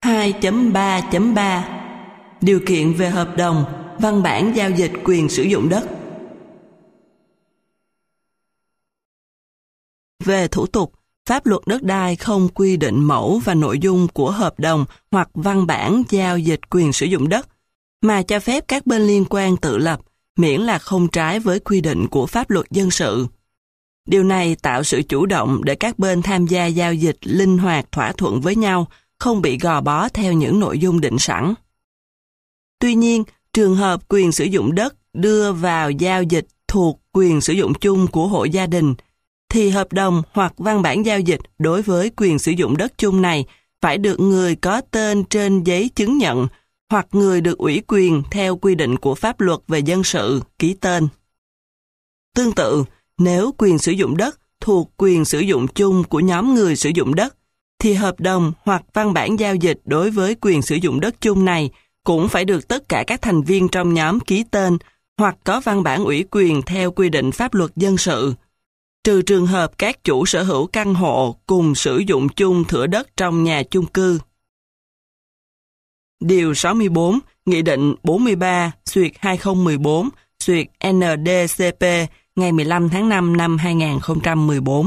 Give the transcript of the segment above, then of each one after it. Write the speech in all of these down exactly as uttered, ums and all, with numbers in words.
hai chấm ba chấm ba Điều kiện về hợp đồng, văn bản giao dịch quyền sử dụng đất. Về thủ tục, pháp luật đất đai không quy định mẫu và nội dung của hợp đồng hoặc văn bản giao dịch quyền sử dụng đất, mà cho phép các bên liên quan tự lập, miễn là không trái với quy định của pháp luật dân sự. Điều này tạo sự chủ động để các bên tham gia giao dịch linh hoạt thỏa thuận với nhau, không bị gò bó theo những nội dung định sẵn. Tuy nhiên, trường hợp quyền sử dụng đất đưa vào giao dịch thuộc quyền sử dụng chung của hộ gia đình, thì hợp đồng hoặc văn bản giao dịch đối với quyền sử dụng đất chung này phải được người có tên trên giấy chứng nhận hoặc người được ủy quyền theo quy định của pháp luật về dân sự ký tên. Tương tự, nếu quyền sử dụng đất thuộc quyền sử dụng chung của nhóm người sử dụng đất, thì hợp đồng hoặc văn bản giao dịch đối với quyền sử dụng đất chung này cũng phải được tất cả các thành viên trong nhóm ký tên hoặc có văn bản ủy quyền theo quy định pháp luật dân sự, trừ trường hợp các chủ sở hữu căn hộ cùng sử dụng chung thửa đất trong nhà chung cư. Điều sáu mươi bốn, Nghị định bốn mươi ba xuyệt hai không một bốn xuyệt N D C P ngày mười lăm tháng năm năm hai nghìn không trăm mười bốn.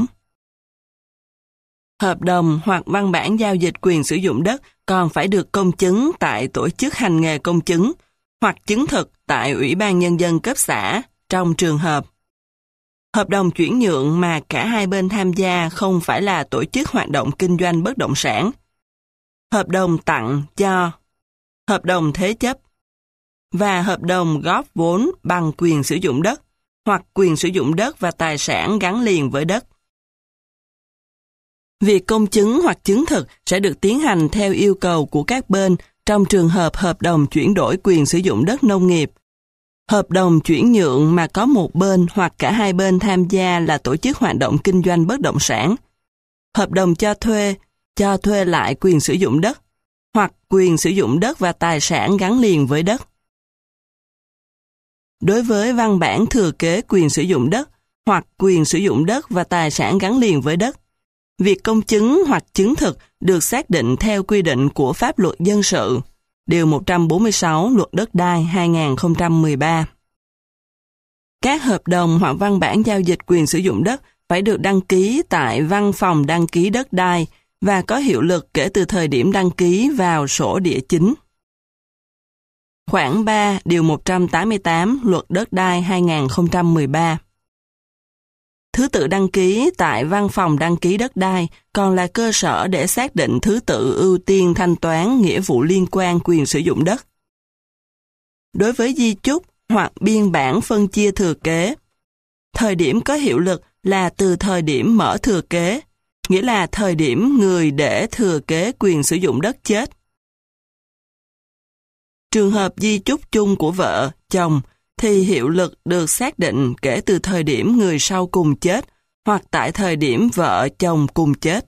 Hợp đồng hoặc văn bản giao dịch quyền sử dụng đất còn phải được công chứng tại tổ chức hành nghề công chứng hoặc chứng thực tại Ủy ban Nhân dân cấp xã trong trường hợp hợp đồng chuyển nhượng mà cả hai bên tham gia không phải là tổ chức hoạt động kinh doanh bất động sản, hợp đồng tặng cho, hợp đồng thế chấp và hợp đồng góp vốn bằng quyền sử dụng đất hoặc quyền sử dụng đất và tài sản gắn liền với đất. Việc công chứng hoặc chứng thực sẽ được tiến hành theo yêu cầu của các bên trong trường hợp hợp đồng chuyển đổi quyền sử dụng đất nông nghiệp, hợp đồng chuyển nhượng mà có một bên hoặc cả hai bên tham gia là tổ chức hoạt động kinh doanh bất động sản, hợp đồng cho thuê, cho thuê lại quyền sử dụng đất, hoặc quyền sử dụng đất và tài sản gắn liền với đất. Đối với văn bản thừa kế quyền sử dụng đất hoặc quyền sử dụng đất và tài sản gắn liền với đất, việc công chứng hoặc chứng thực được xác định theo quy định của pháp luật dân sự, Điều một trăm bốn mươi sáu Luật Đất đai hai nghìn không trăm mười ba. Các hợp đồng hoặc văn bản giao dịch quyền sử dụng đất phải được đăng ký tại Văn phòng đăng ký đất đai và có hiệu lực kể từ thời điểm đăng ký vào sổ địa chính. Khoản ba Điều một trăm tám mươi tám Luật Đất đai hai nghìn không trăm mười ba. Thứ tự đăng ký tại Văn phòng đăng ký đất đai còn là cơ sở để xác định thứ tự ưu tiên thanh toán nghĩa vụ liên quan quyền sử dụng đất. Đối với di chúc hoặc biên bản phân chia thừa kế, thời điểm có hiệu lực là từ thời điểm mở thừa kế, nghĩa là thời điểm người để thừa kế quyền sử dụng đất chết. Trường hợp di chúc chung của vợ, chồng thì hiệu lực được xác định kể từ thời điểm người sau cùng chết hoặc tại thời điểm vợ chồng cùng chết.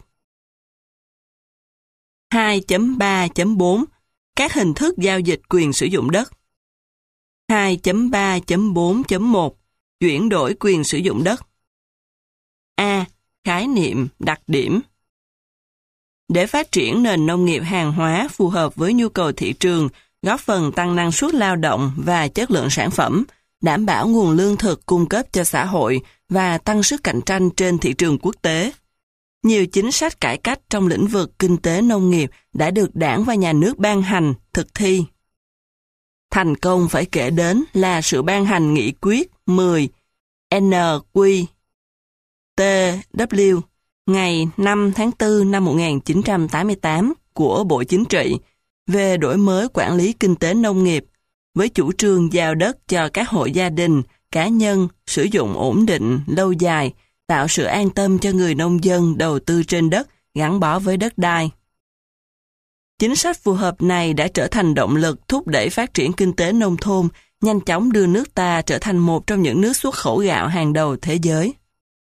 hai chấm ba chấm bốn Các hình thức giao dịch quyền sử dụng đất. hai chấm ba chấm bốn chấm một Chuyển đổi quyền sử dụng đất. A. Khái niệm, đặc điểm. Để phát triển nền nông nghiệp hàng hóa phù hợp với nhu cầu thị trường, góp phần tăng năng suất lao động và chất lượng sản phẩm, đảm bảo nguồn lương thực cung cấp cho xã hội và tăng sức cạnh tranh trên thị trường quốc tế. Nhiều chính sách cải cách trong lĩnh vực kinh tế nông nghiệp đã được Đảng và Nhà nước ban hành, thực thi. Thành công phải kể đến là sự ban hành nghị quyết mười N Q T W ngày năm tháng tư năm một nghìn chín trăm tám mươi tám của Bộ Chính trị về đổi mới quản lý kinh tế nông nghiệp, với chủ trương giao đất cho các hộ gia đình, cá nhân sử dụng ổn định, lâu dài, tạo sự an tâm cho người nông dân đầu tư trên đất gắn bó với đất đai. Chính sách phù hợp này đã trở thành động lực thúc đẩy phát triển kinh tế nông thôn, nhanh chóng đưa nước ta trở thành một trong những nước xuất khẩu gạo hàng đầu thế giới.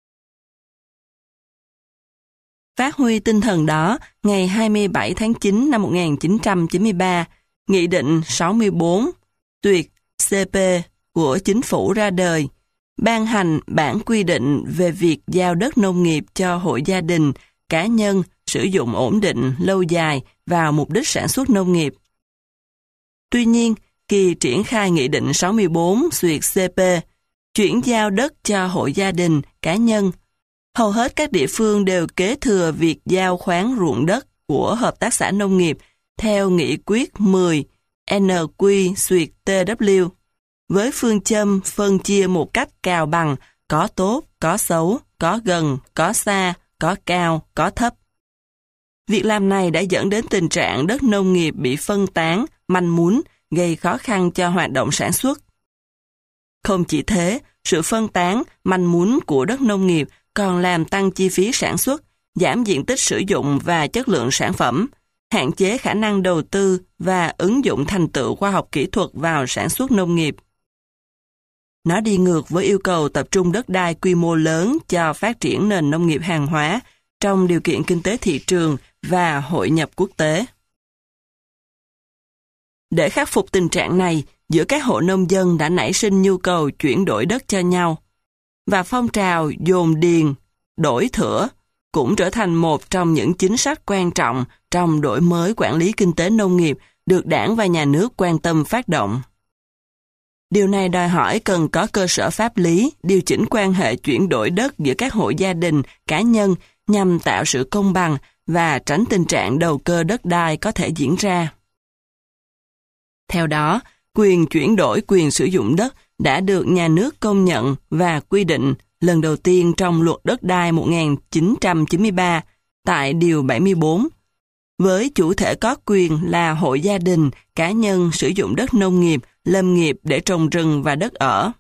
Phát huy tinh thần đó, ngày hai mươi bảy tháng chín năm một nghìn chín trăm chín mươi ba, Nghị định sáu mươi bốn tuyệt C P của Chính phủ ra đời, ban hành bản quy định về việc giao đất nông nghiệp cho hộ gia đình, cá nhân sử dụng ổn định, lâu dài vào mục đích sản xuất nông nghiệp. Tuy nhiên, khi triển khai Nghị định sáu mươi bốn xuyệt C P, chuyển giao đất cho hộ gia đình, cá nhân, hầu hết các địa phương đều kế thừa việc giao khoán ruộng đất của hợp tác xã nông nghiệp theo Nghị quyết mười N Q xuyệt T W, với phương châm phân chia một cách cào bằng, có tốt, có xấu, có gần, có xa, có cao, có thấp. Việc làm này đã dẫn đến tình trạng đất nông nghiệp bị phân tán, manh mún, gây khó khăn cho hoạt động sản xuất. Không chỉ thế, sự phân tán, manh mún của đất nông nghiệp còn làm tăng chi phí sản xuất, giảm diện tích sử dụng và chất lượng sản phẩm, hạn chế khả năng đầu tư và ứng dụng thành tựu khoa học kỹ thuật vào sản xuất nông nghiệp. Nó đi ngược với yêu cầu tập trung đất đai quy mô lớn cho phát triển nền nông nghiệp hàng hóa trong điều kiện kinh tế thị trường và hội nhập quốc tế. Để khắc phục tình trạng này, giữa các hộ nông dân đã nảy sinh nhu cầu chuyển đổi đất cho nhau, và phong trào dồn điền, đổi thửa cũng trở thành một trong những chính sách quan trọng trong đổi mới quản lý kinh tế nông nghiệp được Đảng và Nhà nước quan tâm phát động. Điều này đòi hỏi cần có cơ sở pháp lý, điều chỉnh quan hệ chuyển đổi đất giữa các hộ gia đình, cá nhân nhằm tạo sự công bằng và tránh tình trạng đầu cơ đất đai có thể diễn ra. Theo đó, quyền chuyển đổi quyền sử dụng đất đã được nhà nước công nhận và quy định lần đầu tiên trong Luật Đất đai một nghìn chín trăm chín mươi ba tại Điều bảy mươi bốn, với chủ thể có quyền là hộ gia đình, cá nhân sử dụng đất nông nghiệp, lâm nghiệp để trồng rừng và đất ở.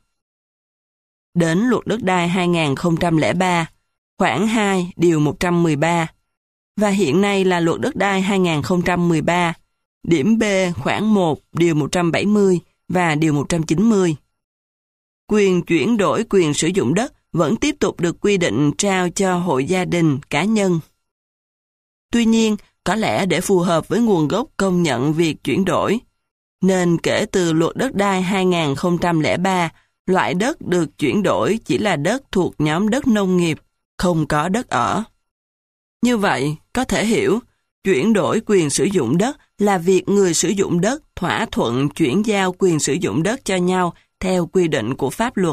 Đến Luật Đất đai hai nghìn không trăm lẻ ba, khoản hai Điều một trăm mười ba, và hiện nay là Luật Đất đai hai nghìn không trăm mười ba, điểm B khoản một Điều một trăm bảy mươi và Điều một trăm chín mươi. Quyền chuyển đổi quyền sử dụng đất vẫn tiếp tục được quy định trao cho hộ gia đình, cá nhân. Tuy nhiên, có lẽ để phù hợp với nguồn gốc công nhận việc chuyển đổi, nên kể từ Luật Đất đai hai nghìn không trăm lẻ ba, loại đất được chuyển đổi chỉ là đất thuộc nhóm đất nông nghiệp, không có đất ở. Như vậy, có thể hiểu, chuyển đổi quyền sử dụng đất là việc người sử dụng đất thỏa thuận chuyển giao quyền sử dụng đất cho nhau theo quy định của pháp luật.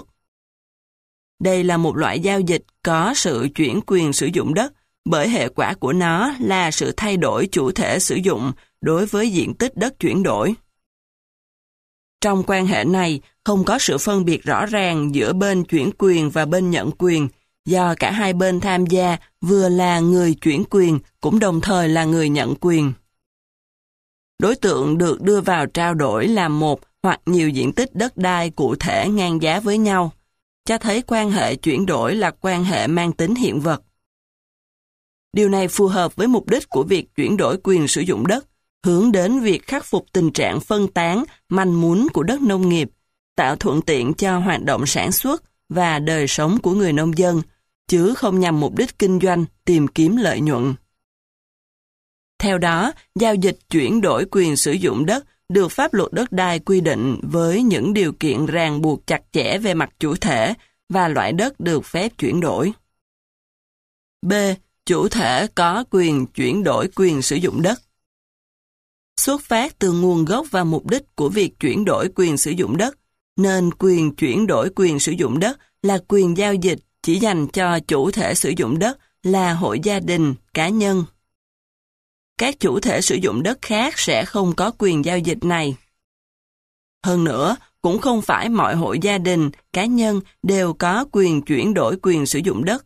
Đây là một loại giao dịch có sự chuyển quyền sử dụng đất, bởi hệ quả của nó là sự thay đổi chủ thể sử dụng đối với diện tích đất chuyển đổi. Trong quan hệ này, không có sự phân biệt rõ ràng giữa bên chuyển quyền và bên nhận quyền, do cả hai bên tham gia vừa là người chuyển quyền cũng đồng thời là người nhận quyền. Đối tượng được đưa vào trao đổi là một hoặc nhiều diện tích đất đai cụ thể ngang giá với nhau, cho thấy quan hệ chuyển đổi là quan hệ mang tính hiện vật. Điều này phù hợp với mục đích của việc chuyển đổi quyền sử dụng đất, hướng đến việc khắc phục tình trạng phân tán, manh mún của đất nông nghiệp, tạo thuận tiện cho hoạt động sản xuất và đời sống của người nông dân, chứ không nhằm mục đích kinh doanh, tìm kiếm lợi nhuận. Theo đó, giao dịch chuyển đổi quyền sử dụng đất được pháp luật đất đai quy định với những điều kiện ràng buộc chặt chẽ về mặt chủ thể và loại đất được phép chuyển đổi. B. Chủ thể có quyền chuyển đổi quyền sử dụng đất. Xuất phát từ nguồn gốc và mục đích của việc chuyển đổi quyền sử dụng đất, nên quyền chuyển đổi quyền sử dụng đất là quyền giao dịch chỉ dành cho chủ thể sử dụng đất là hộ gia đình, cá nhân. Các chủ thể sử dụng đất khác sẽ không có quyền giao dịch này. Hơn nữa, cũng không phải mọi hộ gia đình, cá nhân đều có quyền chuyển đổi quyền sử dụng đất.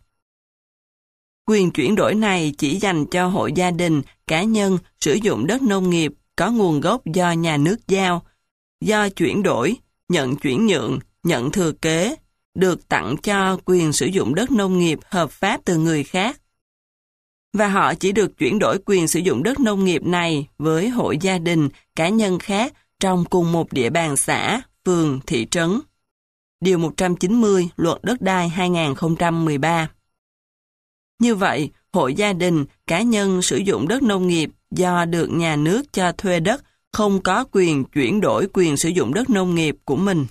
Quyền chuyển đổi này chỉ dành cho hộ gia đình, cá nhân sử dụng đất nông nghiệp có nguồn gốc do nhà nước giao, do chuyển đổi, nhận chuyển nhượng, nhận thừa kế, được tặng cho quyền sử dụng đất nông nghiệp hợp pháp từ người khác. Và họ chỉ được chuyển đổi quyền sử dụng đất nông nghiệp này với hộ gia đình, cá nhân khác trong cùng một địa bàn xã, phường, thị trấn. Điều một trăm chín mươi Luật Đất đai hai nghìn không trăm mười ba. Như vậy, hộ gia đình, cá nhân sử dụng đất nông nghiệp do được nhà nước cho thuê đất không có quyền chuyển đổi quyền sử dụng đất nông nghiệp của mình.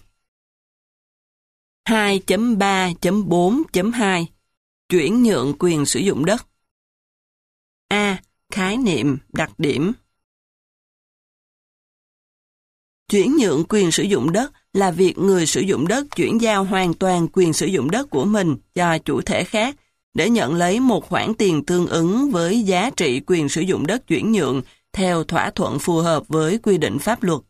hai chấm ba chấm bốn chấm hai Chuyển nhượng quyền sử dụng đất. A. Khái niệm, đặc điểm. Chuyển nhượng quyền sử dụng đất là việc người sử dụng đất chuyển giao hoàn toàn quyền sử dụng đất của mình cho chủ thể khác để nhận lấy một khoản tiền tương ứng với giá trị quyền sử dụng đất chuyển nhượng theo thỏa thuận phù hợp với quy định pháp luật.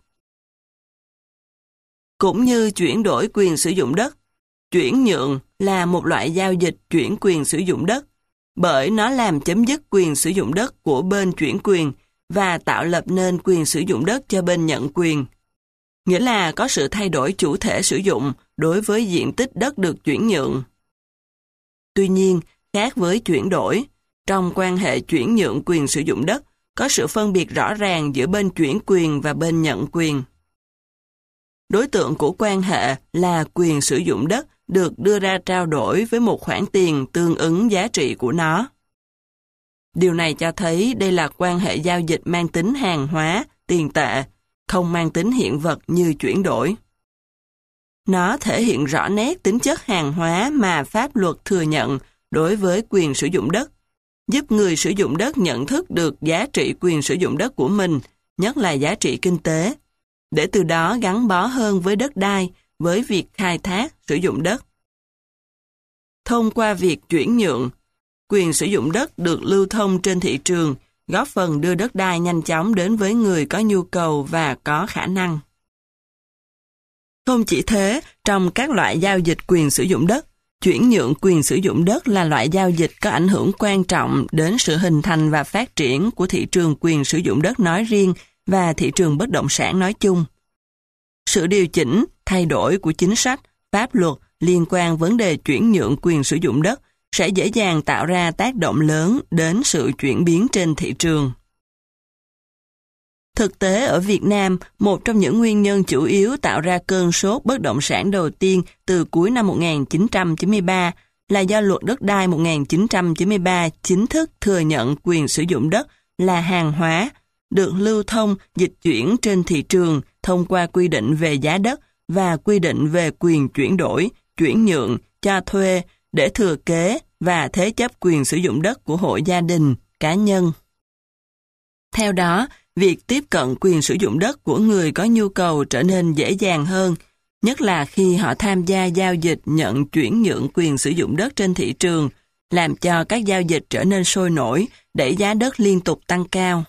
Cũng như chuyển đổi quyền sử dụng đất, chuyển nhượng là một loại giao dịch chuyển quyền sử dụng đất, bởi nó làm chấm dứt quyền sử dụng đất của bên chuyển quyền và tạo lập nên quyền sử dụng đất cho bên nhận quyền. Nghĩa là có sự thay đổi chủ thể sử dụng đối với diện tích đất được chuyển nhượng. Tuy nhiên, khác với chuyển đổi, trong quan hệ chuyển nhượng quyền sử dụng đất, có sự phân biệt rõ ràng giữa bên chuyển quyền và bên nhận quyền. Đối tượng của quan hệ là quyền sử dụng đất được đưa ra trao đổi với một khoản tiền tương ứng giá trị của nó. Điều này cho thấy đây là quan hệ giao dịch mang tính hàng hóa, tiền tệ, không mang tính hiện vật như chuyển đổi. Nó thể hiện rõ nét tính chất hàng hóa mà pháp luật thừa nhận đối với quyền sử dụng đất, giúp người sử dụng đất nhận thức được giá trị quyền sử dụng đất của mình, nhất là giá trị kinh tế, để từ đó gắn bó hơn với đất đai, với việc khai thác, sử dụng đất. Thông qua việc chuyển nhượng, quyền sử dụng đất được lưu thông trên thị trường, góp phần đưa đất đai nhanh chóng đến với người có nhu cầu và có khả năng. Không chỉ thế, trong các loại giao dịch quyền sử dụng đất, chuyển nhượng quyền sử dụng đất là loại giao dịch có ảnh hưởng quan trọng đến sự hình thành và phát triển của thị trường quyền sử dụng đất nói riêng và thị trường bất động sản nói chung. Sự điều chỉnh, thay đổi của chính sách, pháp luật liên quan vấn đề chuyển nhượng quyền sử dụng đất sẽ dễ dàng tạo ra tác động lớn đến sự chuyển biến trên thị trường. Thực tế ở Việt Nam, một trong những nguyên nhân chủ yếu tạo ra cơn sốt bất động sản đầu tiên từ cuối năm một nghìn chín trăm chín mươi ba là do luật đất đai một nghìn chín trăm chín mươi ba chính thức thừa nhận quyền sử dụng đất là hàng hóa, được lưu thông, dịch chuyển trên thị trường thông qua quy định về giá đất và quy định về quyền chuyển đổi, chuyển nhượng, cho thuê để thừa kế và thế chấp quyền sử dụng đất của hộ gia đình, cá nhân. Theo đó, việc tiếp cận quyền sử dụng đất của người có nhu cầu trở nên dễ dàng hơn, nhất là khi họ tham gia giao dịch nhận chuyển nhượng quyền sử dụng đất trên thị trường, làm cho các giao dịch trở nên sôi nổi, đẩy giá đất liên tục tăng cao.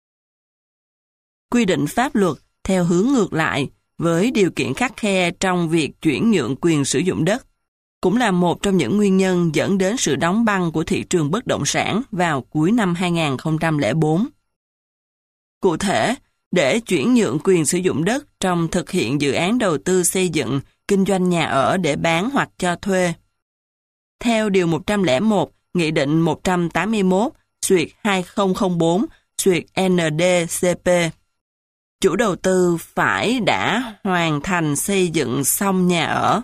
Quy định pháp luật theo hướng ngược lại, với điều kiện khắt khe trong việc chuyển nhượng quyền sử dụng đất, cũng là một trong những nguyên nhân dẫn đến sự đóng băng của thị trường bất động sản vào cuối năm hai nghìn không trăm lẻ bốn. Cụ thể, để chuyển nhượng quyền sử dụng đất trong thực hiện dự án đầu tư xây dựng, kinh doanh nhà ở để bán hoặc cho thuê. Theo Điều một trăm lẻ một, Nghị định một trăm tám mươi mốt, xuyệt hai nghìn không trăm bốn, xuyệt N D C P, chủ đầu tư phải đã hoàn thành xây dựng xong nhà ở.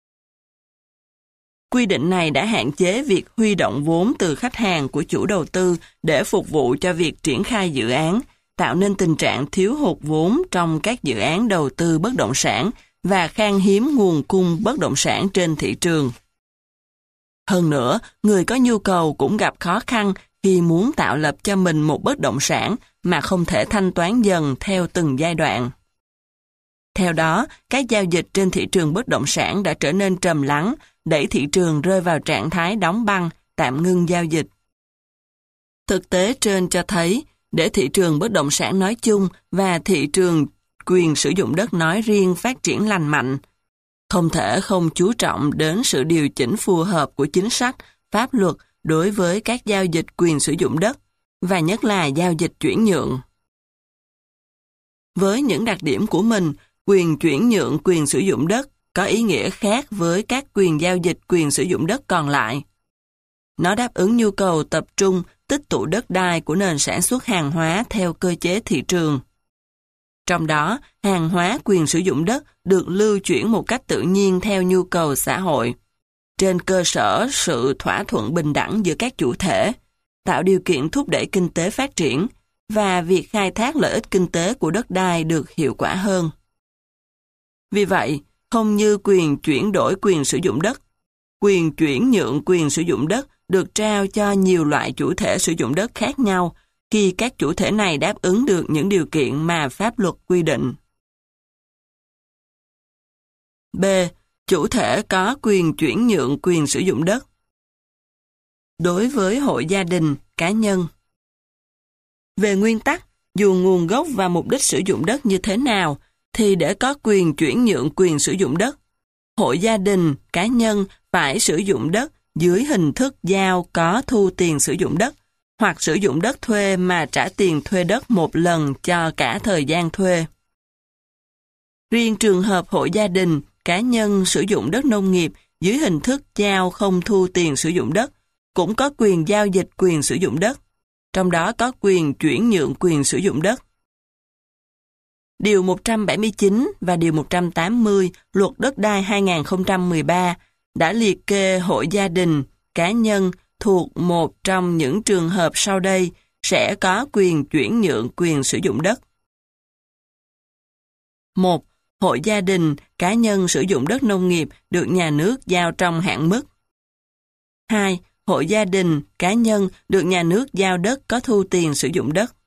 Quy định này đã hạn chế việc huy động vốn từ khách hàng của chủ đầu tư để phục vụ cho việc triển khai dự án, tạo nên tình trạng thiếu hụt vốn trong các dự án đầu tư bất động sản và khan hiếm nguồn cung bất động sản trên thị trường. Hơn nữa, người có nhu cầu cũng gặp khó khăn khi muốn tạo lập cho mình một bất động sản mà không thể thanh toán dần theo từng giai đoạn. Theo đó, các giao dịch trên thị trường bất động sản đã trở nên trầm lắng, đẩy thị trường rơi vào trạng thái đóng băng, tạm ngưng giao dịch. Thực tế trên cho thấy, để thị trường bất động sản nói chung và thị trường quyền sử dụng đất nói riêng phát triển lành mạnh, không thể không chú trọng đến sự điều chỉnh phù hợp của chính sách, pháp luật đối với các giao dịch quyền sử dụng đất, và nhất là giao dịch chuyển nhượng. Với những đặc điểm của mình, quyền chuyển nhượng quyền sử dụng đất có ý nghĩa khác với các quyền giao dịch quyền sử dụng đất còn lại. Nó đáp ứng nhu cầu tập trung, tích tụ đất đai của nền sản xuất hàng hóa theo cơ chế thị trường. Trong đó, hàng hóa quyền sử dụng đất được lưu chuyển một cách tự nhiên theo nhu cầu xã hội, trên cơ sở sự thỏa thuận bình đẳng giữa các chủ thể, tạo điều kiện thúc đẩy kinh tế phát triển, và việc khai thác lợi ích kinh tế của đất đai được hiệu quả hơn. Vì vậy, không như quyền chuyển đổi quyền sử dụng đất, quyền chuyển nhượng quyền sử dụng đất được trao cho nhiều loại chủ thể sử dụng đất khác nhau khi các chủ thể này đáp ứng được những điều kiện mà pháp luật quy định. B. Chủ thể có quyền chuyển nhượng quyền sử dụng đất. Đối với hội gia đình, cá nhân. Về nguyên tắc, dù nguồn gốc và mục đích sử dụng đất như thế nào, thì để có quyền chuyển nhượng quyền sử dụng đất, hội gia đình, cá nhân phải sử dụng đất dưới hình thức giao có thu tiền sử dụng đất, hoặc sử dụng đất thuê mà trả tiền thuê đất một lần cho cả thời gian thuê. Riêng trường hợp hội gia đình, cá nhân sử dụng đất nông nghiệp dưới hình thức giao không thu tiền sử dụng đất, cũng có quyền giao dịch quyền sử dụng đất, trong đó có quyền chuyển nhượng quyền sử dụng đất. Điều một trăm bảy mươi chín và Điều một trăm tám mươi Luật Đất đai hai nghìn không trăm mười ba đã liệt kê hội gia đình, cá nhân thuộc một trong những trường hợp sau đây sẽ có quyền chuyển nhượng quyền sử dụng đất. một. Hội gia đình, cá nhân sử dụng đất nông nghiệp được nhà nước giao trong hạn mức. hai. Hội gia đình, cá nhân được nhà nước giao đất có thu tiền sử dụng đất.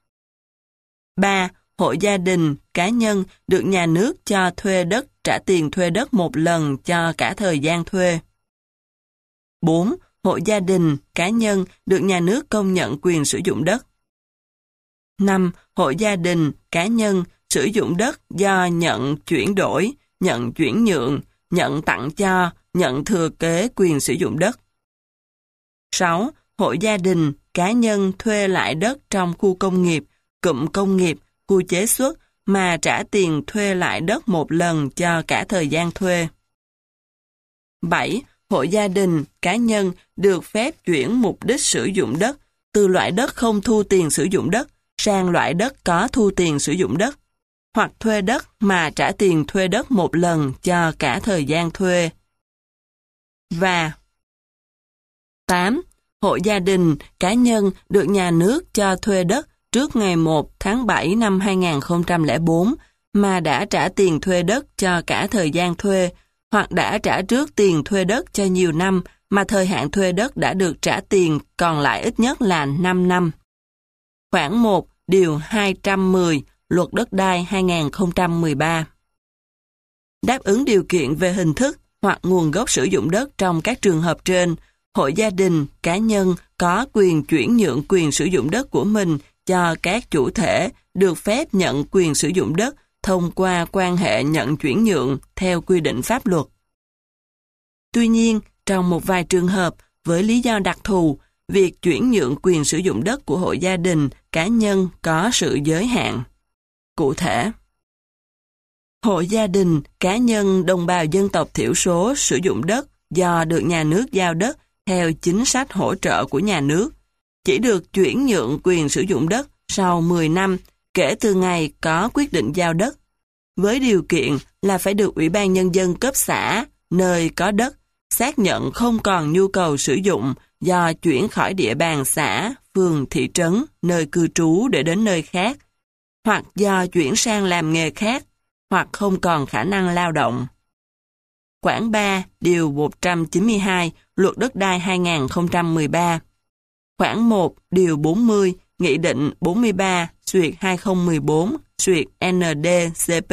ba. Hội gia đình, cá nhân được nhà nước cho thuê đất trả tiền thuê đất một lần cho cả thời gian thuê. bốn. Hội gia đình, cá nhân được nhà nước công nhận quyền sử dụng đất. năm. Hội gia đình, cá nhân sử dụng đất do nhận chuyển đổi, nhận chuyển nhượng, nhận tặng cho, nhận thừa kế quyền sử dụng đất. sáu. Hội gia đình, cá nhân thuê lại đất trong khu công nghiệp, cụm công nghiệp, khu chế xuất mà trả tiền thuê lại đất một lần cho cả thời gian thuê. bảy. Hội gia đình, cá nhân được phép chuyển mục đích sử dụng đất từ loại đất không thu tiền sử dụng đất sang loại đất có thu tiền sử dụng đất, hoặc thuê đất mà trả tiền thuê đất một lần cho cả thời gian thuê. Và tám. Hội gia đình, cá nhân được nhà nước cho thuê đất trước ngày một tháng bảy năm hai nghìn không trăm lẻ bốn mà đã trả tiền thuê đất cho cả thời gian thuê, hoặc đã trả trước tiền thuê đất cho nhiều năm mà thời hạn thuê đất đã được trả tiền còn lại ít nhất là năm năm. Khoản một, Điều hai trăm mười, Luật Đất đai hai nghìn không trăm mười ba. Đáp ứng điều kiện về hình thức hoặc nguồn gốc sử dụng đất trong các trường hợp trên, hội gia đình, cá nhân có quyền chuyển nhượng quyền sử dụng đất của mình cho các chủ thể được phép nhận quyền sử dụng đất thông qua quan hệ nhận chuyển nhượng theo quy định pháp luật. Tuy nhiên, trong một vài trường hợp, với lý do đặc thù, việc chuyển nhượng quyền sử dụng đất của hội gia đình, cá nhân có sự giới hạn. Cụ thể, hội gia đình, cá nhân đồng bào dân tộc thiểu số sử dụng đất do được nhà nước giao đất theo chính sách hỗ trợ của nhà nước, chỉ được chuyển nhượng quyền sử dụng đất sau mười năm kể từ ngày có quyết định giao đất, với điều kiện là phải được Ủy ban Nhân dân cấp xã, nơi có đất, xác nhận không còn nhu cầu sử dụng do chuyển khỏi địa bàn xã, phường, thị trấn, nơi cư trú để đến nơi khác, hoặc do chuyển sang làm nghề khác, hoặc không còn khả năng lao động. Khoản ba, Điều một trăm chín mươi hai, Luật Đất đai hai nghìn không trăm mười ba. Khoản một, Điều bốn mươi, Nghị định bốn mươi ba xuyệt hai nghìn không trăm mười bốn xuyệt N D C P.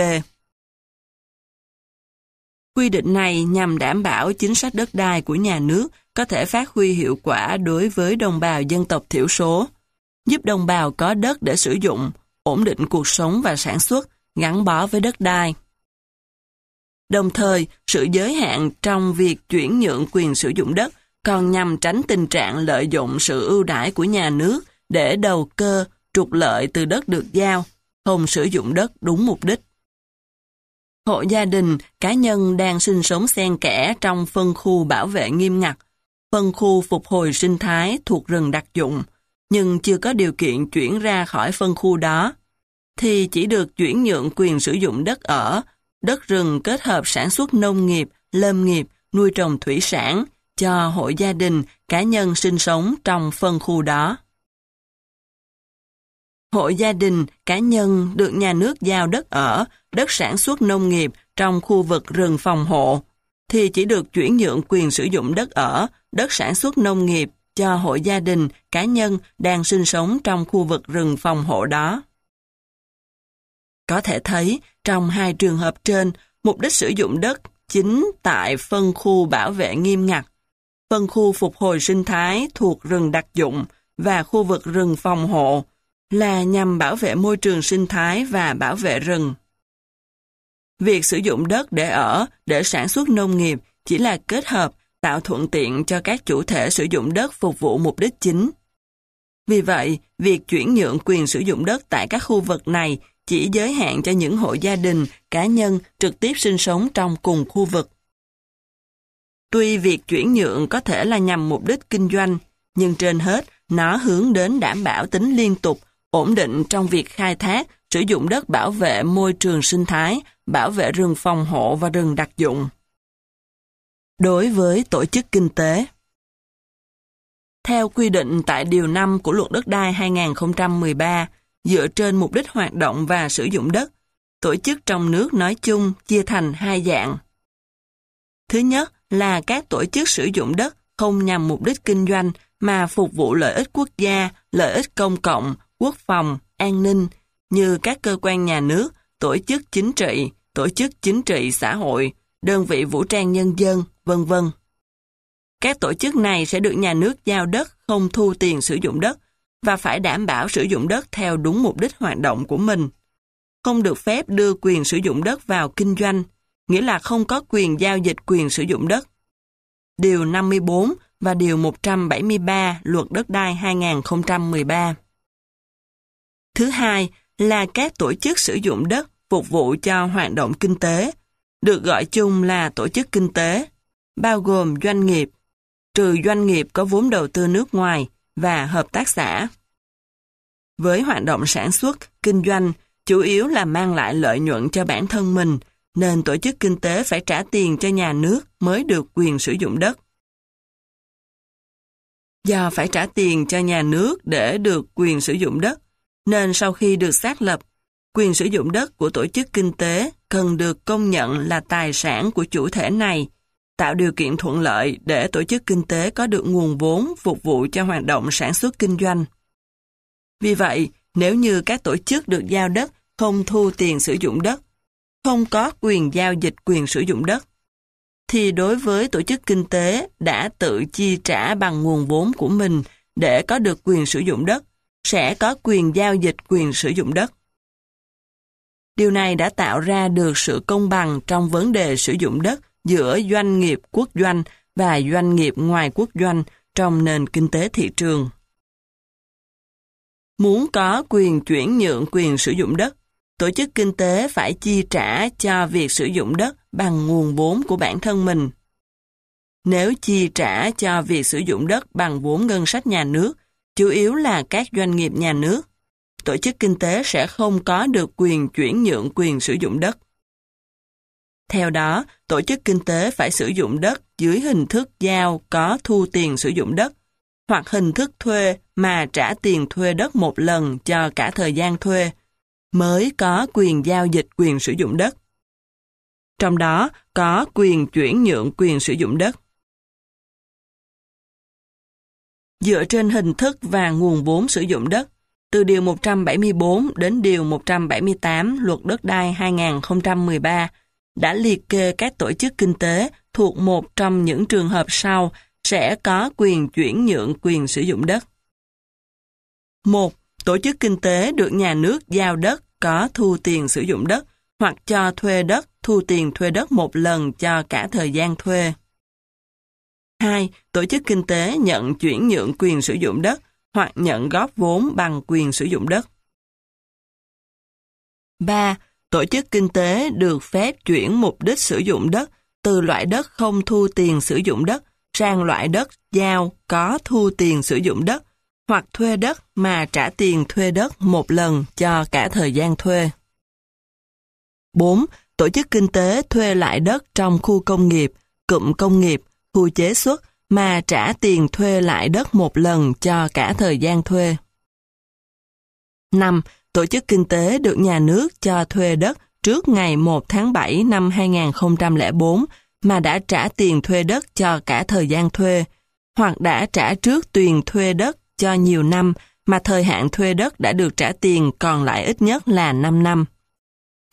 Quy định này nhằm đảm bảo chính sách đất đai của nhà nước có thể phát huy hiệu quả đối với đồng bào dân tộc thiểu số, giúp đồng bào có đất để sử dụng, ổn định cuộc sống và sản xuất, gắn bó với đất đai. Đồng thời, sự giới hạn trong việc chuyển nhượng quyền sử dụng đất còn nhằm tránh tình trạng lợi dụng sự ưu đãi của nhà nước để đầu cơ, trục lợi từ đất được giao, không sử dụng đất đúng mục đích. Hộ gia đình, cá nhân đang sinh sống xen kẽ trong phân khu bảo vệ nghiêm ngặt, phân khu phục hồi sinh thái thuộc rừng đặc dụng, nhưng chưa có điều kiện chuyển ra khỏi phân khu đó, thì chỉ được chuyển nhượng quyền sử dụng đất ở, đất rừng kết hợp sản xuất nông nghiệp, lâm nghiệp, nuôi trồng thủy sản cho hộ gia đình, cá nhân sinh sống trong phân khu đó. Hộ gia đình, cá nhân được nhà nước giao đất ở, đất sản xuất nông nghiệp trong khu vực rừng phòng hộ, thì chỉ được chuyển nhượng quyền sử dụng đất ở, đất sản xuất nông nghiệp cho hộ gia đình, cá nhân đang sinh sống trong khu vực rừng phòng hộ đó. Có thể thấy, trong hai trường hợp trên, mục đích sử dụng đất chính tại phân khu bảo vệ nghiêm ngặt, phân khu phục hồi sinh thái thuộc rừng đặc dụng và khu vực rừng phòng hộ là nhằm bảo vệ môi trường sinh thái và bảo vệ rừng. Việc sử dụng đất để ở, để sản xuất nông nghiệp chỉ là kết hợp tạo thuận tiện cho các chủ thể sử dụng đất phục vụ mục đích chính. Vì vậy, việc chuyển nhượng quyền sử dụng đất tại các khu vực này chỉ giới hạn cho những hộ gia đình, cá nhân trực tiếp sinh sống trong cùng khu vực. Tuy việc chuyển nhượng có thể là nhằm mục đích kinh doanh, nhưng trên hết, nó hướng đến đảm bảo tính liên tục, ổn định trong việc khai thác, sử dụng đất bảo vệ môi trường sinh thái, bảo vệ rừng phòng hộ và rừng đặc dụng. Đối với tổ chức kinh tế, theo quy định tại Điều năm của Luật Đất đai hai nghìn không trăm mười ba, dựa trên mục đích hoạt động và sử dụng đất, tổ chức trong nước nói chung chia thành hai dạng. Thứ nhất là các tổ chức sử dụng đất không nhằm mục đích kinh doanh mà phục vụ lợi ích quốc gia, lợi ích công cộng, quốc phòng, an ninh, như các cơ quan nhà nước, tổ chức chính trị, tổ chức chính trị xã hội, đơn vị vũ trang nhân dân, vân vân. Các tổ chức này sẽ được nhà nước giao đất không thu tiền sử dụng đất và phải đảm bảo sử dụng đất theo đúng mục đích hoạt động của mình. Không được phép đưa quyền sử dụng đất vào kinh doanh, nghĩa là không có quyền giao dịch quyền sử dụng đất. Điều năm mươi bốn và Điều một trăm bảy mươi ba Luật Đất đai hai nghìn không trăm mười ba. Thứ hai là các tổ chức sử dụng đất phục vụ cho hoạt động kinh tế, được gọi chung là tổ chức kinh tế, bao gồm doanh nghiệp, trừ doanh nghiệp có vốn đầu tư nước ngoài và hợp tác xã. Với hoạt động sản xuất, kinh doanh, chủ yếu là mang lại lợi nhuận cho bản thân mình, nên tổ chức kinh tế phải trả tiền cho nhà nước mới được quyền sử dụng đất. Do phải trả tiền cho nhà nước để được quyền sử dụng đất, nên sau khi được xác lập, quyền sử dụng đất của tổ chức kinh tế cần được công nhận là tài sản của chủ thể này, tạo điều kiện thuận lợi để tổ chức kinh tế có được nguồn vốn phục vụ cho hoạt động sản xuất kinh doanh. Vì vậy, nếu như các tổ chức được giao đất không thu tiền sử dụng đất, không có quyền giao dịch quyền sử dụng đất, thì đối với tổ chức kinh tế đã tự chi trả bằng nguồn vốn của mình để có được quyền sử dụng đất, sẽ có quyền giao dịch quyền sử dụng đất. Điều này đã tạo ra được sự công bằng trong vấn đề sử dụng đất giữa doanh nghiệp quốc doanh và doanh nghiệp ngoài quốc doanh trong nền kinh tế thị trường. Muốn có quyền chuyển nhượng quyền sử dụng đất, tổ chức kinh tế phải chi trả cho việc sử dụng đất bằng nguồn vốn của bản thân mình. Nếu chi trả cho việc sử dụng đất bằng vốn ngân sách nhà nước, chủ yếu là các doanh nghiệp nhà nước, tổ chức kinh tế sẽ không có được quyền chuyển nhượng quyền sử dụng đất. Theo đó, tổ chức kinh tế phải sử dụng đất dưới hình thức giao có thu tiền sử dụng đất, hoặc hình thức thuê mà trả tiền thuê đất một lần cho cả thời gian thuê, mới có quyền giao dịch quyền sử dụng đất. Trong đó có quyền chuyển nhượng quyền sử dụng đất. Dựa trên hình thức và nguồn vốn sử dụng đất, từ Điều một trăm bảy mươi bốn đến Điều một trăm bảy mươi tám Luật Đất đai hai nghìn không trăm mười ba đã liệt kê các tổ chức kinh tế thuộc một trong những trường hợp sau sẽ có quyền chuyển nhượng quyền sử dụng đất. một. Tổ chức kinh tế được nhà nước giao đất có thu tiền sử dụng đất hoặc cho thuê đất thu tiền thuê đất một lần cho cả thời gian thuê. hai. Tổ chức kinh tế nhận chuyển nhượng quyền sử dụng đất hoặc nhận góp vốn bằng quyền sử dụng đất. ba. Tổ chức kinh tế được phép chuyển mục đích sử dụng đất từ loại đất không thu tiền sử dụng đất sang loại đất giao có thu tiền sử dụng đất hoặc thuê đất mà trả tiền thuê đất một lần cho cả thời gian thuê. bốn. Tổ chức kinh tế thuê lại đất trong khu công nghiệp, cụm công nghiệp, khu chế xuất mà trả tiền thuê lại đất một lần cho cả thời gian thuê. năm. Tổ chức kinh tế được nhà nước cho thuê đất trước ngày một tháng bảy năm hai nghìn không trăm lẻ bốn mà đã trả tiền thuê đất cho cả thời gian thuê, hoặc đã trả trước tiền thuê đất cho nhiều năm mà thời hạn thuê đất đã được trả tiền còn lại ít nhất là năm năm.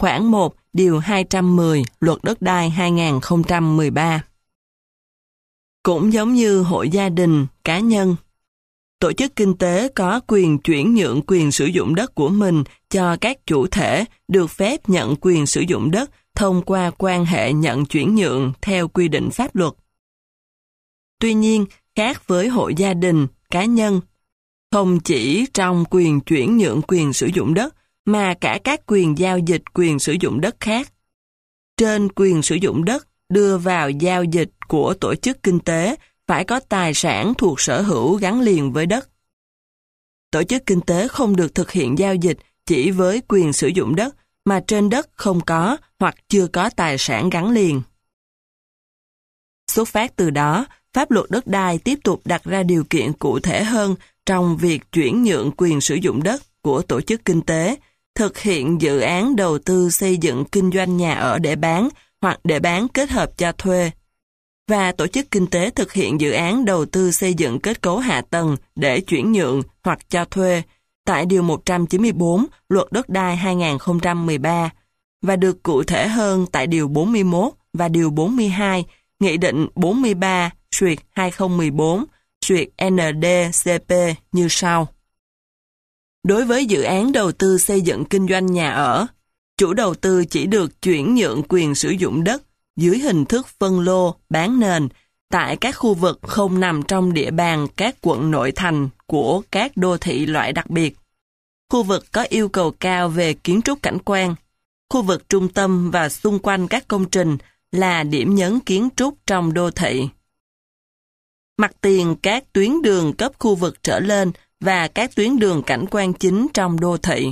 Khoản một, điều hai trăm mười, Luật Đất đai hai nghìn không trăm mười ba. Cũng giống như hội gia đình, cá nhân, tổ chức kinh tế có quyền chuyển nhượng quyền sử dụng đất của mình cho các chủ thể được phép nhận quyền sử dụng đất thông qua quan hệ nhận chuyển nhượng theo quy định pháp luật. Tuy nhiên, khác với hội gia đình, cá nhân, không chỉ trong quyền chuyển nhượng quyền sử dụng đất, mà cả các quyền giao dịch quyền sử dụng đất khác. Trên quyền sử dụng đất đưa vào giao dịch của tổ chức kinh tế phải có tài sản thuộc sở hữu gắn liền với đất. Tổ chức kinh tế không được thực hiện giao dịch chỉ với quyền sử dụng đất mà trên đất không có hoặc chưa có tài sản gắn liền. Xuất phát từ đó, pháp luật đất đai tiếp tục đặt ra điều kiện cụ thể hơn trong việc chuyển nhượng quyền sử dụng đất của tổ chức kinh tế, thực hiện dự án đầu tư xây dựng kinh doanh nhà ở để bán hoặc để bán kết hợp cho thuê, và tổ chức kinh tế thực hiện dự án đầu tư xây dựng kết cấu hạ tầng để chuyển nhượng hoặc cho thuê tại Điều một trăm chín mươi tư Luật Đất đai hai nghìn không trăm mười ba và được cụ thể hơn tại Điều bốn mươi mốt và Điều bốn mươi hai Nghị định bốn mươi ba xuyệt hai nghìn không trăm mười bốn xuyệt N D C P như sau. Đối với dự án đầu tư xây dựng kinh doanh nhà ở, chủ đầu tư chỉ được chuyển nhượng quyền sử dụng đất dưới hình thức phân lô, bán nền tại các khu vực không nằm trong địa bàn các quận nội thành của các đô thị loại đặc biệt, khu vực có yêu cầu cao về kiến trúc cảnh quan, khu vực trung tâm và xung quanh các công trình là điểm nhấn kiến trúc trong đô thị. Mặt tiền các tuyến đường cấp khu vực trở lên và các tuyến đường cảnh quan chính trong đô thị.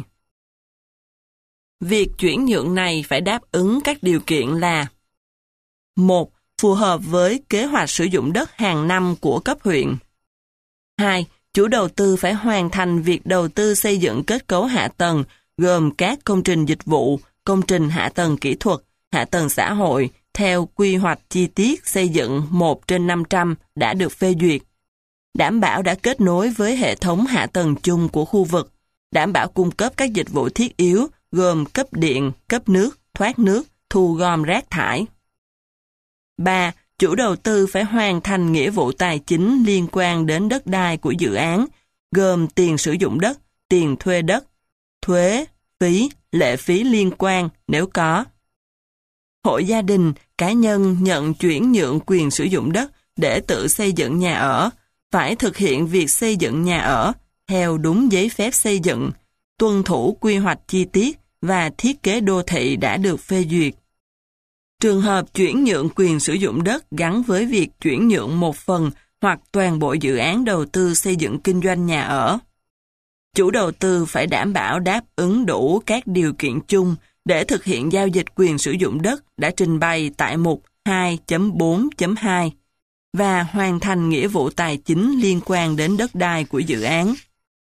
Việc chuyển nhượng này phải đáp ứng các điều kiện là: một. Phù hợp với kế hoạch sử dụng đất hàng năm của cấp huyện. hai. Chủ đầu tư phải hoàn thành việc đầu tư xây dựng kết cấu hạ tầng gồm các công trình dịch vụ, công trình hạ tầng kỹ thuật, hạ tầng xã hội theo quy hoạch chi tiết xây dựng một trên năm trăm đã được phê duyệt, đảm bảo đã kết nối với hệ thống hạ tầng chung của khu vực, đảm bảo cung cấp các dịch vụ thiết yếu gồm cấp điện, cấp nước, thoát nước, thu gom rác thải. ba. Chủ đầu tư phải hoàn thành nghĩa vụ tài chính liên quan đến đất đai của dự án, gồm tiền sử dụng đất, tiền thuê đất, thuế, phí, lệ phí liên quan nếu có. Hộ gia đình, cá nhân nhận chuyển nhượng quyền sử dụng đất để tự xây dựng nhà ở, phải thực hiện việc xây dựng nhà ở theo đúng giấy phép xây dựng, tuân thủ quy hoạch chi tiết và thiết kế đô thị đã được phê duyệt. Trường hợp chuyển nhượng quyền sử dụng đất gắn với việc chuyển nhượng một phần hoặc toàn bộ dự án đầu tư xây dựng kinh doanh nhà ở, chủ đầu tư phải đảm bảo đáp ứng đủ các điều kiện chung để thực hiện giao dịch quyền sử dụng đất đã trình bày tại mục hai chấm bốn chấm hai và hoàn thành nghĩa vụ tài chính liên quan đến đất đai của dự án.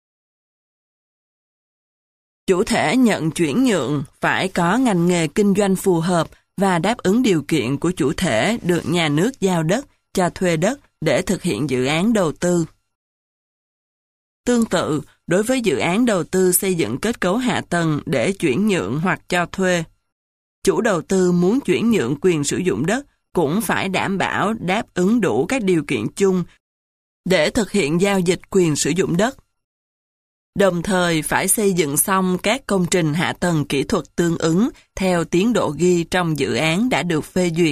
Chủ thể nhận chuyển nhượng phải có ngành nghề kinh doanh phù hợp và đáp ứng điều kiện của chủ thể được nhà nước giao đất, cho thuê đất để thực hiện dự án đầu tư. Tương tự, đối với dự án đầu tư xây dựng kết cấu hạ tầng để chuyển nhượng hoặc cho thuê, chủ đầu tư muốn chuyển nhượng quyền sử dụng đất cũng phải đảm bảo đáp ứng đủ các điều kiện chung để thực hiện giao dịch quyền sử dụng đất. Đồng thời phải xây dựng xong các công trình hạ tầng kỹ thuật tương ứng theo tiến độ ghi trong dự án đã được phê duyệt.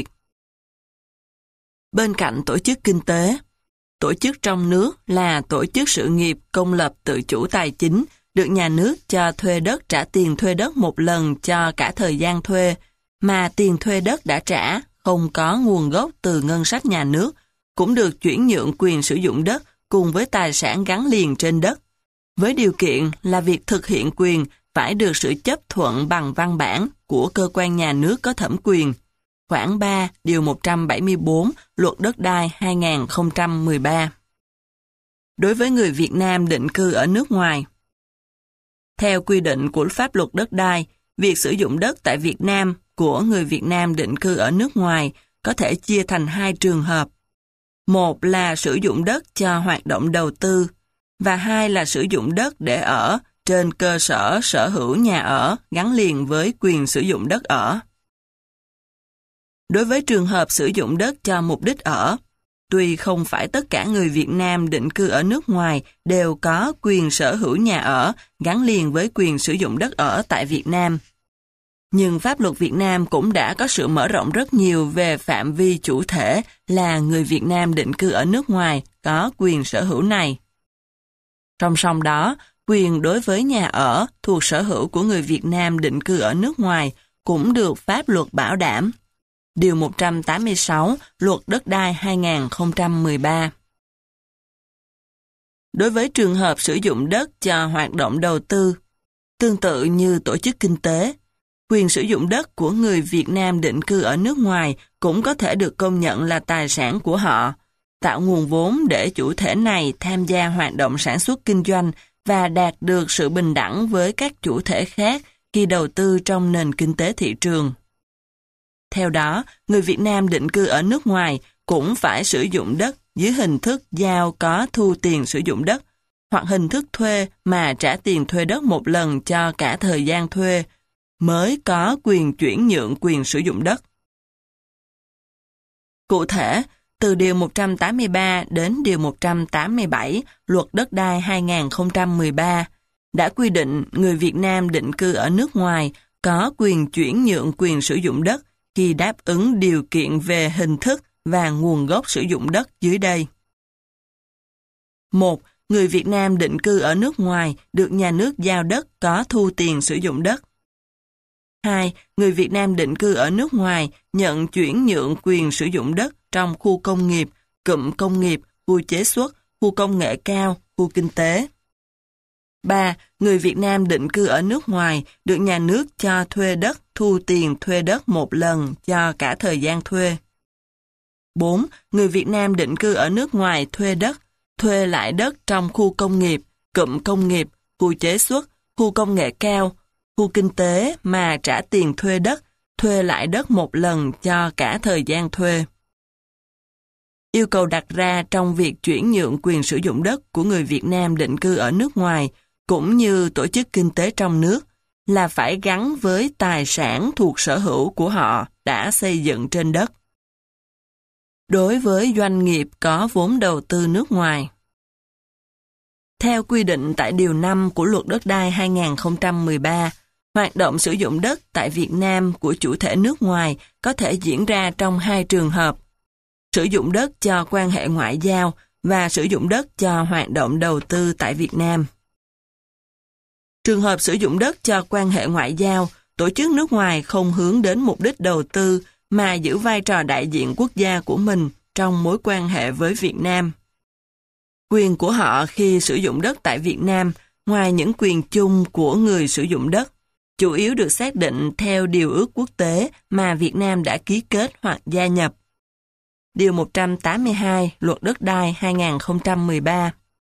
Bên cạnh tổ chức kinh tế, tổ chức trong nước là tổ chức sự nghiệp công lập tự chủ tài chính, được nhà nước cho thuê đất trả tiền thuê đất một lần cho cả thời gian thuê, mà tiền thuê đất đã trả không có nguồn gốc từ ngân sách nhà nước, cũng được chuyển nhượng quyền sử dụng đất cùng với tài sản gắn liền trên đất, với điều kiện là việc thực hiện quyền phải được sự chấp thuận bằng văn bản của cơ quan nhà nước có thẩm quyền. Khoản ba, Điều một trăm bảy mươi tư Luật Đất đai hai nghìn không trăm mười ba. Đối với người Việt Nam định cư ở nước ngoài, theo quy định của pháp luật đất đai, việc sử dụng đất tại Việt Nam của người Việt Nam định cư ở nước ngoài có thể chia thành hai trường hợp. Một là sử dụng đất cho hoạt động đầu tư, và hai là sử dụng đất để ở trên cơ sở sở hữu nhà ở gắn liền với quyền sử dụng đất ở. Đối với trường hợp sử dụng đất cho mục đích ở, tuy không phải tất cả người Việt Nam định cư ở nước ngoài đều có quyền sở hữu nhà ở gắn liền với quyền sử dụng đất ở tại Việt Nam, nhưng pháp luật Việt Nam cũng đã có sự mở rộng rất nhiều về phạm vi chủ thể là người Việt Nam định cư ở nước ngoài có quyền sở hữu này. Song song đó, quyền đối với nhà ở thuộc sở hữu của người Việt Nam định cư ở nước ngoài cũng được pháp luật bảo đảm. Điều một trăm tám mươi sáu Luật Đất đai hai nghìn không trăm mười ba. Đối với trường hợp sử dụng đất cho hoạt động đầu tư, tương tự như tổ chức kinh tế, quyền sử dụng đất của người Việt Nam định cư ở nước ngoài cũng có thể được công nhận là tài sản của họ, tạo nguồn vốn để chủ thể này tham gia hoạt động sản xuất kinh doanh và đạt được sự bình đẳng với các chủ thể khác khi đầu tư trong nền kinh tế thị trường. Theo đó, người Việt Nam định cư ở nước ngoài cũng phải sử dụng đất dưới hình thức giao có thu tiền sử dụng đất, hoặc hình thức thuê mà trả tiền thuê đất một lần cho cả thời gian thuê, mới có quyền chuyển nhượng quyền sử dụng đất. Cụ thể, từ Điều một trăm tám mươi ba đến Điều một trăm tám mươi bảy Luật Đất đai hai nghìn không trăm mười ba đã quy định người Việt Nam định cư ở nước ngoài có quyền chuyển nhượng quyền sử dụng đất khi đáp ứng điều kiện về hình thức và nguồn gốc sử dụng đất dưới đây. một. Người Việt Nam định cư ở nước ngoài được nhà nước giao đất có thu tiền sử dụng đất. hai. Người Việt Nam định cư ở nước ngoài nhận chuyển nhượng quyền sử dụng đất trong khu công nghiệp, cụm công nghiệp, khu chế xuất, khu công nghệ cao, khu kinh tế. ba. Người Việt Nam định cư ở nước ngoài được nhà nước cho thuê đất thu tiền thuê đất một lần cho cả thời gian thuê. bốn. Người Việt Nam định cư ở nước ngoài thuê đất, thuê lại đất trong khu công nghiệp, cụm công nghiệp, khu chế xuất, khu công nghệ cao, khu kinh tế mà trả tiền thuê đất, thuê lại đất một lần cho cả thời gian thuê. Yêu cầu đặt ra trong việc chuyển nhượng quyền sử dụng đất của người Việt Nam định cư ở nước ngoài cũng như tổ chức kinh tế trong nước là phải gắn với tài sản thuộc sở hữu của họ đã xây dựng trên đất. Đối với doanh nghiệp có vốn đầu tư nước ngoài, theo quy định tại Điều năm của Luật Đất đai hai nghìn không trăm mười ba, hoạt động sử dụng đất tại Việt Nam của chủ thể nước ngoài có thể diễn ra trong hai trường hợp: sử dụng đất cho quan hệ ngoại giao và sử dụng đất cho hoạt động đầu tư tại Việt Nam. Trường hợp sử dụng đất cho quan hệ ngoại giao, tổ chức nước ngoài không hướng đến mục đích đầu tư mà giữ vai trò đại diện quốc gia của mình trong mối quan hệ với Việt Nam. Quyền của họ khi sử dụng đất tại Việt Nam, ngoài những quyền chung của người sử dụng đất, chủ yếu được xác định theo điều ước quốc tế mà Việt Nam đã ký kết hoặc gia nhập. Điều một trăm tám mươi hai Luật Đất đai hai nghìn không trăm mười ba.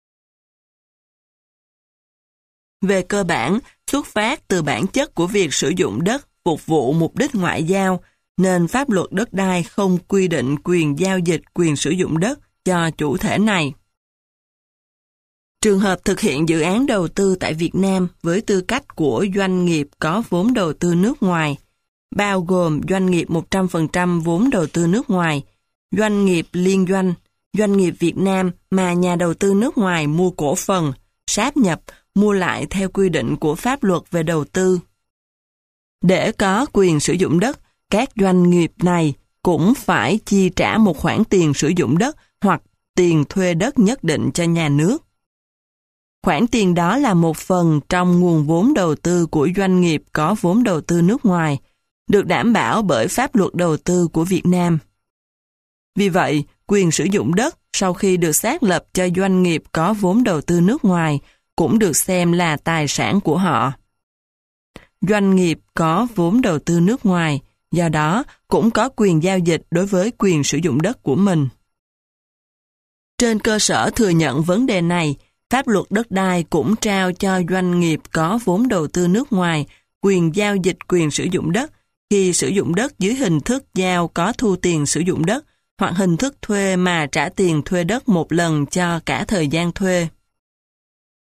Về cơ bản, xuất phát từ bản chất của việc sử dụng đất phục vụ mục đích ngoại giao, nên pháp luật đất đai không quy định quyền giao dịch quyền sử dụng đất cho chủ thể này. Trường hợp thực hiện dự án đầu tư tại Việt Nam với tư cách của doanh nghiệp có vốn đầu tư nước ngoài, bao gồm doanh nghiệp một trăm phần trăm vốn đầu tư nước ngoài, doanh nghiệp liên doanh, doanh nghiệp Việt Nam mà nhà đầu tư nước ngoài mua cổ phần, sáp nhập, mua lại theo quy định của pháp luật về đầu tư. Để có quyền sử dụng đất, các doanh nghiệp này cũng phải chi trả một khoản tiền sử dụng đất hoặc tiền thuê đất nhất định cho nhà nước. Khoản tiền đó là một phần trong nguồn vốn đầu tư của doanh nghiệp có vốn đầu tư nước ngoài, được đảm bảo bởi pháp luật đầu tư của Việt Nam. Vì vậy, quyền sử dụng đất sau khi được xác lập cho doanh nghiệp có vốn đầu tư nước ngoài cũng được xem là tài sản của họ. Doanh nghiệp có vốn đầu tư nước ngoài, do đó cũng có quyền giao dịch đối với quyền sử dụng đất của mình. Trên cơ sở thừa nhận vấn đề này, pháp luật đất đai cũng trao cho doanh nghiệp có vốn đầu tư nước ngoài quyền giao dịch quyền sử dụng đất khi sử dụng đất dưới hình thức giao có thu tiền sử dụng đất hoặc hình thức thuê mà trả tiền thuê đất một lần cho cả thời gian thuê.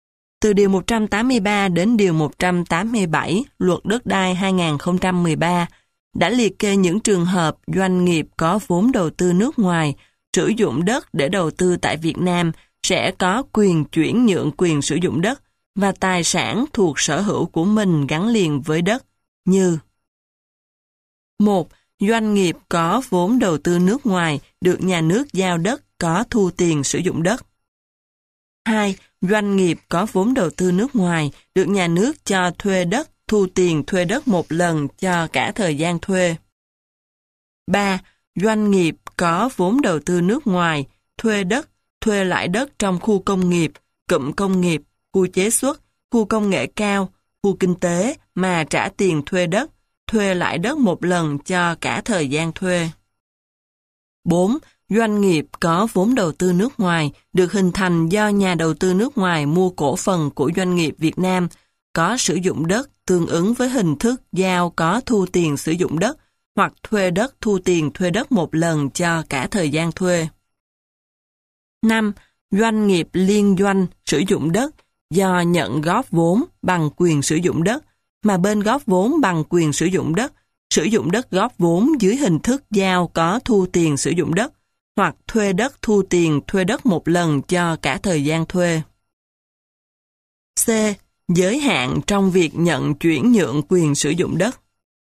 Từ Điều một trăm tám mươi ba đến Điều một trăm tám mươi bảy, Luật Đất đai hai nghìn không trăm mười ba đã liệt kê những trường hợp doanh nghiệp có vốn đầu tư nước ngoài sử dụng đất để đầu tư tại Việt Nam sẽ có quyền chuyển nhượng quyền sử dụng đất và tài sản thuộc sở hữu của mình gắn liền với đất như: một. Doanh nghiệp có vốn đầu tư nước ngoài được nhà nước giao đất có thu tiền sử dụng đất. hai. Doanh nghiệp có vốn đầu tư nước ngoài được nhà nước cho thuê đất, thu tiền thuê đất một lần cho cả thời gian thuê. ba. Doanh nghiệp có vốn đầu tư nước ngoài, thuê đất, thuê lại đất trong khu công nghiệp, cụm công nghiệp, khu chế xuất, khu công nghệ cao, khu kinh tế mà trả tiền thuê đất, thuê lại đất một lần cho cả thời gian thuê. bốn. Doanh nghiệp có vốn đầu tư nước ngoài được hình thành do nhà đầu tư nước ngoài mua cổ phần của doanh nghiệp Việt Nam có sử dụng đất tương ứng với hình thức giao có thu tiền sử dụng đất hoặc thuê đất thu tiền thuê đất một lần cho cả thời gian thuê. năm. Doanh nghiệp liên doanh sử dụng đất do nhận góp vốn bằng quyền sử dụng đất mà bên góp vốn bằng quyền sử dụng đất sử dụng đất góp vốn dưới hình thức giao có thu tiền sử dụng đất hoặc thuê đất thu tiền thuê đất một lần cho cả thời gian thuê. C. Giới hạn trong việc nhận chuyển nhượng quyền sử dụng đất.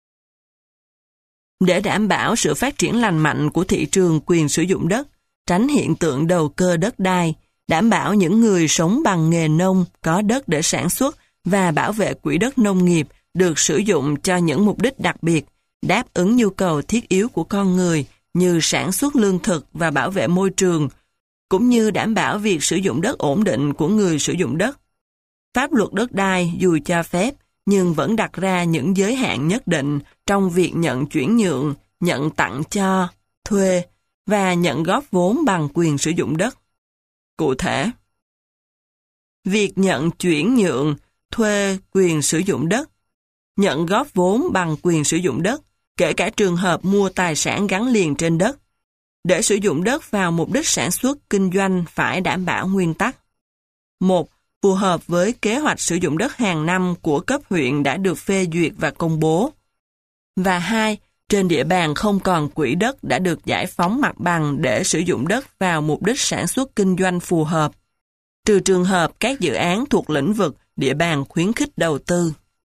Để đảm bảo sự phát triển lành mạnh của thị trường quyền sử dụng đất, tránh hiện tượng đầu cơ đất đai, đảm bảo những người sống bằng nghề nông có đất để sản xuất và bảo vệ quỹ đất nông nghiệp được sử dụng cho những mục đích đặc biệt, đáp ứng nhu cầu thiết yếu của con người như sản xuất lương thực và bảo vệ môi trường, cũng như đảm bảo việc sử dụng đất ổn định của người sử dụng đất. Pháp luật đất đai dù cho phép nhưng vẫn đặt ra những giới hạn nhất định trong việc nhận chuyển nhượng, nhận tặng cho, thuê và nhận góp vốn bằng quyền sử dụng đất. Cụ thể, việc nhận chuyển nhượng, thuê quyền sử dụng đất, nhận góp vốn bằng quyền sử dụng đất, kể cả trường hợp mua tài sản gắn liền trên đất. Để sử dụng đất vào mục đích sản xuất, kinh doanh phải đảm bảo nguyên tắc. một. Phù hợp với kế hoạch sử dụng đất hàng năm của cấp huyện đã được phê duyệt và công bố. Và hai. Trên địa bàn không còn quỹ đất đã được giải phóng mặt bằng để sử dụng đất vào mục đích sản xuất kinh doanh phù hợp, trừ trường hợp các dự án thuộc lĩnh vực địa bàn khuyến khích đầu tư.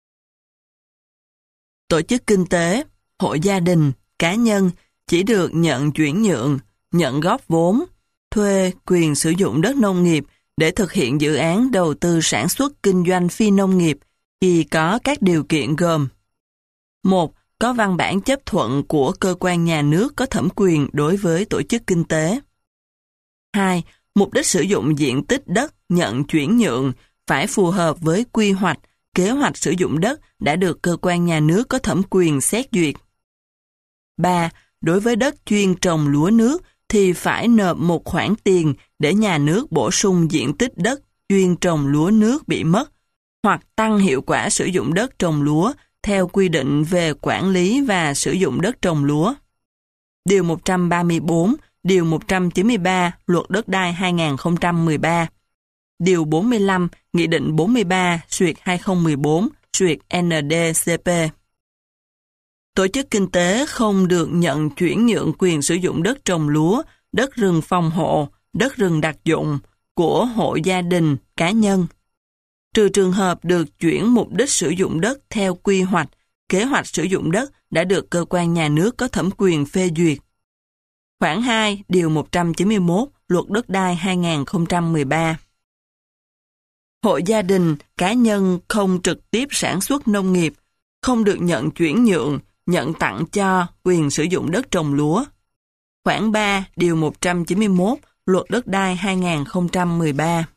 Tổ chức kinh tế, hộ gia đình, cá nhân chỉ được nhận chuyển nhượng, nhận góp vốn, thuê quyền sử dụng đất nông nghiệp để thực hiện dự án đầu tư sản xuất kinh doanh phi nông nghiệp khi có các điều kiện gồm: một. Có văn bản chấp thuận của cơ quan nhà nước có thẩm quyền đối với tổ chức kinh tế. hai. Mục đích sử dụng diện tích đất nhận chuyển nhượng phải phù hợp với quy hoạch, kế hoạch sử dụng đất đã được cơ quan nhà nước có thẩm quyền xét duyệt. ba. Đối với đất chuyên trồng lúa nước thì phải nộp một khoản tiền để nhà nước bổ sung diện tích đất chuyên trồng lúa nước bị mất, hoặc tăng hiệu quả sử dụng đất trồng lúa theo quy định về quản lý và sử dụng đất trồng lúa. Điều một trăm ba mươi tư, Điều một trăm chín mươi ba Luật Đất đai hai nghìn không trăm mười ba. Điều bốn mươi lăm Nghị định bốn mươi ba xuyệt hai nghìn không trăm mười bốn xuyệt N D C P. Tổ chức kinh tế không được nhận chuyển nhượng quyền sử dụng đất trồng lúa, đất rừng phòng hộ, đất rừng đặc dụng của hộ gia đình, cá nhân, trừ trường hợp được chuyển mục đích sử dụng đất theo quy hoạch, kế hoạch sử dụng đất đã được cơ quan nhà nước có thẩm quyền phê duyệt. Khoản hai, Điều một trăm chín mươi mốt, Luật Đất đai hai nghìn không trăm mười ba. Hộ gia đình, cá nhân không trực tiếp sản xuất nông nghiệp, không được nhận chuyển nhượng, nhận tặng cho quyền sử dụng đất trồng lúa. Khoản ba, Điều một trăm chín mươi mốt, Luật Đất đai hai nghìn không trăm mười ba.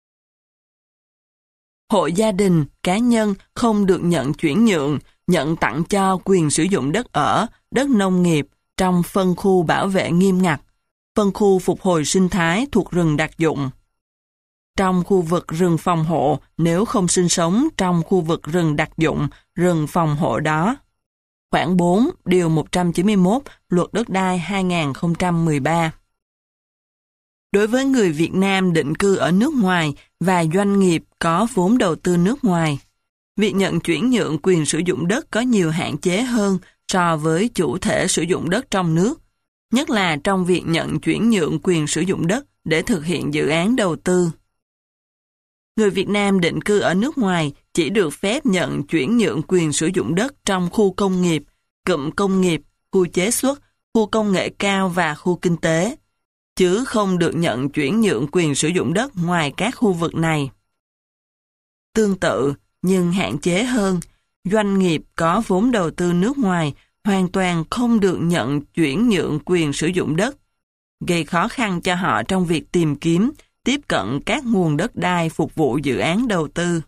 Hộ gia đình, cá nhân không được nhận chuyển nhượng, nhận tặng cho quyền sử dụng đất ở, đất nông nghiệp trong phân khu bảo vệ nghiêm ngặt, phân khu phục hồi sinh thái thuộc rừng đặc dụng, trong khu vực rừng phòng hộ nếu không sinh sống trong khu vực rừng đặc dụng, rừng phòng hộ đó. Khoản bốn, Điều một trăm chín mươi mốt, Luật Đất đai hai nghìn không trăm mười ba. Đối với người Việt Nam định cư ở nước ngoài và doanh nghiệp có vốn đầu tư nước ngoài, việc nhận chuyển nhượng quyền sử dụng đất có nhiều hạn chế hơn so với chủ thể sử dụng đất trong nước, nhất là trong việc nhận chuyển nhượng quyền sử dụng đất để thực hiện dự án đầu tư. Người Việt Nam định cư ở nước ngoài chỉ được phép nhận chuyển nhượng quyền sử dụng đất trong khu công nghiệp, cụm công nghiệp, khu chế xuất, khu công nghệ cao và khu kinh tế, chứ không được nhận chuyển nhượng quyền sử dụng đất ngoài các khu vực này. Tương tự, nhưng hạn chế hơn, doanh nghiệp có vốn đầu tư nước ngoài hoàn toàn không được nhận chuyển nhượng quyền sử dụng đất, gây khó khăn cho họ trong việc tìm kiếm, tiếp cận các nguồn đất đai phục vụ dự án đầu tư.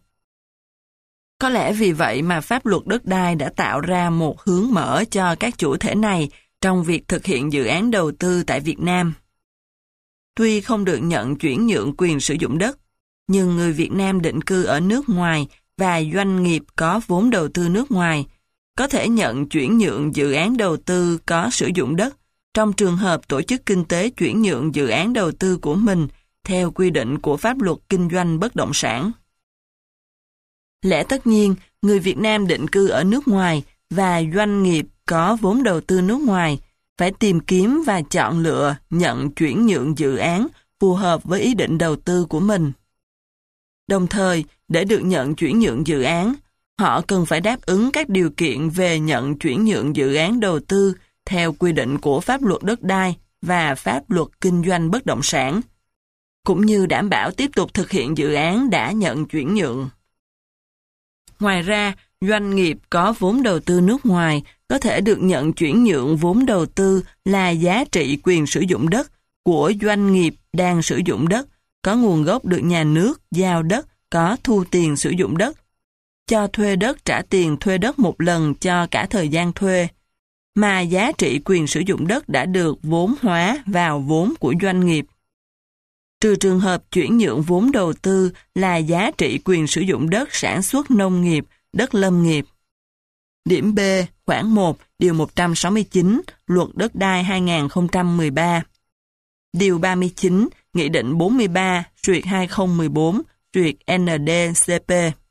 Có lẽ vì vậy mà pháp luật đất đai đã tạo ra một hướng mở cho các chủ thể này trong việc thực hiện dự án đầu tư tại Việt Nam. Tuy không được nhận chuyển nhượng quyền sử dụng đất, nhưng người Việt Nam định cư ở nước ngoài và doanh nghiệp có vốn đầu tư nước ngoài có thể nhận chuyển nhượng dự án đầu tư có sử dụng đất trong trường hợp tổ chức kinh tế chuyển nhượng dự án đầu tư của mình theo quy định của pháp luật kinh doanh bất động sản. Lẽ tất nhiên, người Việt Nam định cư ở nước ngoài và doanh nghiệp có vốn đầu tư nước ngoài phải tìm kiếm và chọn lựa nhận chuyển nhượng dự án phù hợp với ý định đầu tư của mình. Đồng thời, để được nhận chuyển nhượng dự án, họ cần phải đáp ứng các điều kiện về nhận chuyển nhượng dự án đầu tư theo quy định của pháp luật đất đai và pháp luật kinh doanh bất động sản, cũng như đảm bảo tiếp tục thực hiện dự án đã nhận chuyển nhượng. Ngoài ra, doanh nghiệp có vốn đầu tư nước ngoài có thể được nhận chuyển nhượng vốn đầu tư là giá trị quyền sử dụng đất của doanh nghiệp đang sử dụng đất, có nguồn gốc được nhà nước giao đất, có thu tiền sử dụng đất, cho thuê đất trả tiền thuê đất một lần cho cả thời gian thuê, mà giá trị quyền sử dụng đất đã được vốn hóa vào vốn của doanh nghiệp. Trừ trường hợp chuyển nhượng vốn đầu tư là giá trị quyền sử dụng đất sản xuất nông nghiệp, đất lâm nghiệp. Điểm B, khoản một, điều một trăm sáu mươi chín, Luật Đất đai hai nghìn không trăm mười ba. Điều ba mươi chín, Nghị định bốn mươi ba, xuyệt hai nghìn không trăm mười bốn, xuyệt N D C P.